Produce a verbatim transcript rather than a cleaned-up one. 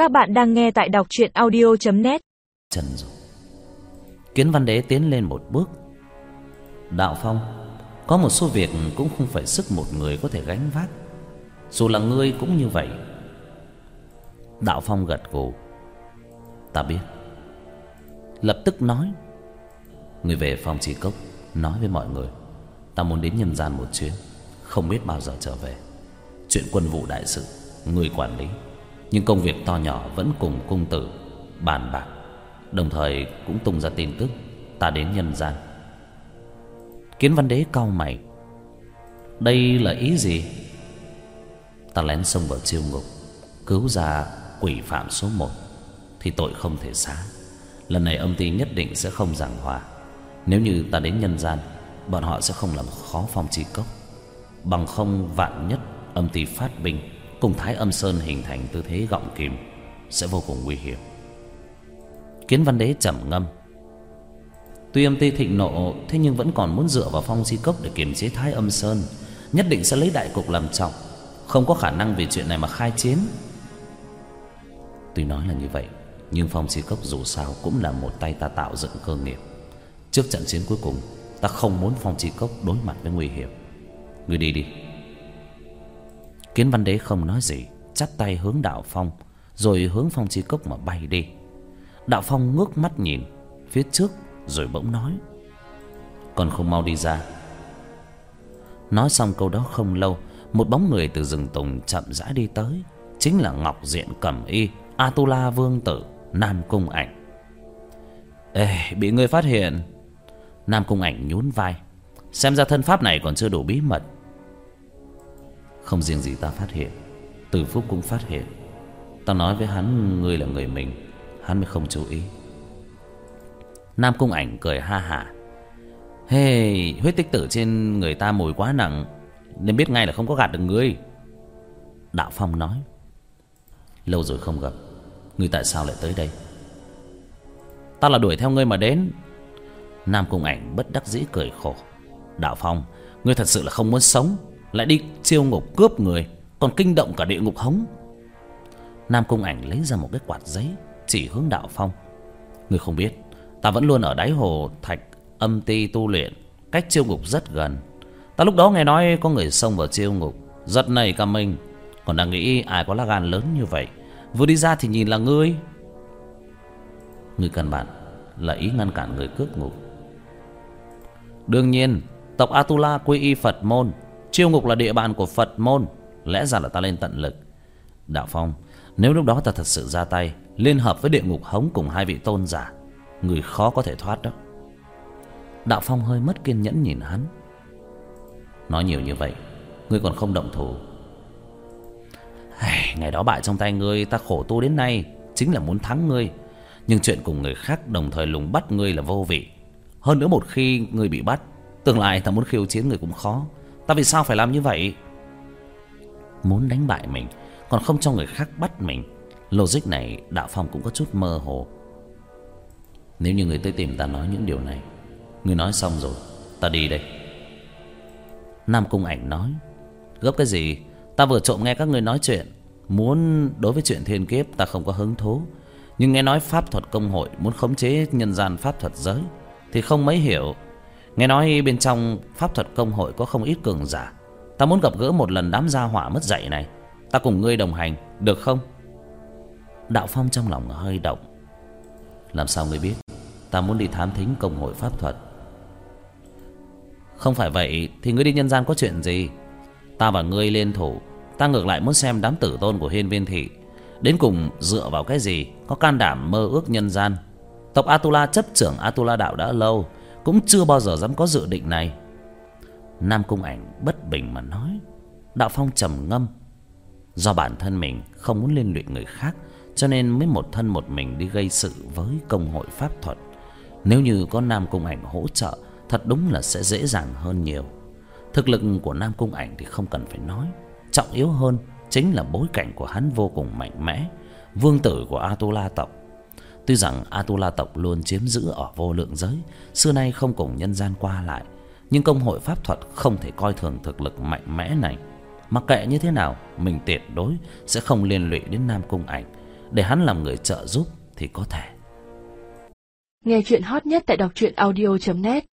Các bạn đang nghe tại đọc truyện audio chấm net. Trần rồi. Kiến Văn Đế tiến lên một bước. Đạo Phong, có một số việc cũng không phải sức một người có thể gánh vác. Dù là ngươi cũng như vậy. Đạo Phong gật gù. Ta biết. Lập tức nói: ngươi về Phong Chi Cốc nói với mọi người, ta muốn đến nhân gian một chuyến, không biết bao giờ trở về. Chuyện quân vụ đại sự ngươi quản lý, nhưng công việc to nhỏ vẫn cùng cung tử bàn bạc. Đồng thời cũng tung ra tin tức ta đến nhân gian. Kiến Văn Đế cau mày. Đây là ý gì? Ta lén xông vào chiêu ngục, cứu ra quỷ phạm số một, thì tội không thể xá. Lần này âm ty nhất định sẽ không giảng hòa. Nếu như ta đến nhân gian, bọn họ sẽ không làm khó Phong Chi Cốc. Bằng không vạn nhất âm ty phát binh, cùng Thái Âm Sơn hình thành tư thế gọng kìm, sẽ vô cùng nguy hiểm. Kiến Văn Đế trầm ngâm. Tuy âm ty thịnh nộ, thế nhưng vẫn còn muốn dựa vào Phong Chi Cốc để kiềm chế Thái Âm Sơn. Nhất định sẽ lấy đại cục làm trọng, không có khả năng vì chuyện này mà khai chiến. Tuy nói là như vậy, nhưng Phong Chi Cốc dù sao cũng là một tay ta tạo dựng cơ nghiệp. Trước trận chiến cuối cùng, ta không muốn Phong Chi Cốc đối mặt với nguy hiểm. Ngươi đi đi. Kiến Văn Đế không nói gì, chắp tay hướng Đạo Phong, rồi hướng Phong Chi Cốc mà bay đi. Đạo Phong ngước mắt nhìn phía trước, rồi bỗng nói: còn không mau đi ra. Nói xong câu đó không lâu, một bóng người từ rừng tùng chậm rãi đi tới. Chính là Ngọc Diện Cẩm Y, Atula Vương Tử, Nam Cung Ảnh. Ê, bị ngươi phát hiện. Nam Cung Ảnh nhún vai. Xem ra thân pháp này còn chưa đủ bí mật. Không riêng gì ta phát hiện, Từ Phúc cũng phát hiện. Ta nói với hắn ngươi là người mình, hắn mới không chú ý. Nam Cung Ảnh cười ha hả. Hey, huyết tích tử trên người ta mùi quá nặng, nên biết ngay là không có gạt được ngươi. Đạo Phong nói: lâu rồi không gặp, ngươi tại sao lại tới đây? Ta là đuổi theo ngươi mà đến. Nam Cung Ảnh bất đắc dĩ cười khổ. Đạo Phong, ngươi thật sự là không muốn sống, lại đi chiêu ngục cướp người, còn kinh động cả địa ngục hống. Nam Cung Ảnh lấy ra một cái quạt giấy, chỉ hướng Đạo Phong. Ngươi không biết, ta vẫn luôn ở đáy hồ thạch âm ty tu luyện, cách chiêu ngục rất gần. Ta lúc đó nghe nói có người xông vào chiêu ngục, giật nảy cả mình, còn đang nghĩ ai có lá gan lớn như vậy. Vừa đi ra thì nhìn là ngươi. Ngươi căn bản là ý ngăn cản người cướp ngục. Đương nhiên, tộc Atula quy y Phật môn, chiêu ngục là địa bàn của Phật môn, lẽ ra là ta lên tận lực. Đạo Phong, nếu lúc đó ta thật sự ra tay, liên hợp với địa ngục hống cùng hai vị tôn giả, người khó có thể thoát đó. Đạo Phong hơi mất kiên nhẫn nhìn hắn. Nói nhiều như vậy, ngươi còn không động thủ. Ngày đó bại trong tay ngươi, ta khổ tu đến nay chính là muốn thắng ngươi. Nhưng chuyện cùng người khác đồng thời lùng bắt ngươi là vô vị. Hơn nữa một khi ngươi bị bắt, tương lai ta muốn khiêu chiến ngươi cũng khó. Ta vì sao phải làm như vậy? Muốn đánh bại mình, còn không cho người khác bắt mình. Logic này Đạo Phong cũng có chút mơ hồ. Nếu như người tới tìm ta nói những điều này, ngươi nói xong rồi, ta đi đây. Nam Cung Ảnh nói: gấp cái gì? Ta vừa trộm nghe các ngươi nói chuyện. Muốn đối với chuyện thiên kiếp ta không có hứng thú, nhưng nghe nói pháp thuật công hội muốn khống chế nhân gian pháp thuật giới thì không mấy hiểu. Nghe nói bên trong pháp thuật công hội có không ít cường giả. Ta muốn gặp gỡ một lần đám gia hỏa mất dạy này. Ta cùng ngươi đồng hành, được không? Đạo Phong trong lòng hơi động. Làm sao ngươi biết ta muốn đi thám thính công hội pháp thuật? Không phải vậy thì ngươi đi nhân gian có chuyện gì? Ta và ngươi liên thủ, ta ngược lại muốn xem đám tử tôn của Hiên Viên Thị đến cùng dựa vào cái gì có can đảm mơ ước nhân gian. Tộc Atula chấp trưởng Atula đạo đã lâu, cũng chưa bao giờ dám có dự định này. Nam Cung Ảnh bất bình mà nói. Đạo Phong trầm ngâm. Do bản thân mình không muốn liên lụy người khác, cho nên mới một thân một mình đi gây sự với công hội pháp thuật. Nếu như có Nam Cung Ảnh hỗ trợ, thật đúng là sẽ dễ dàng hơn nhiều. Thực lực của Nam Cung Ảnh thì không cần phải nói, trọng yếu hơn chính là bối cảnh của hắn vô cùng mạnh mẽ, vương tử của Atula tộc. Tuy rằng Atula tộc luôn chiếm giữ ở vô lượng giới, xưa nay không cùng nhân gian qua lại, nhưng công hội pháp thuật không thể coi thường thực lực mạnh mẽ này. Mặc kệ như thế nào, mình tuyệt đối sẽ không liên lụy đến Nam Cung Ảnh, để hắn làm người trợ giúp thì có thể. Nghe chuyện hot nhất tại đọc truyện audio chấm net.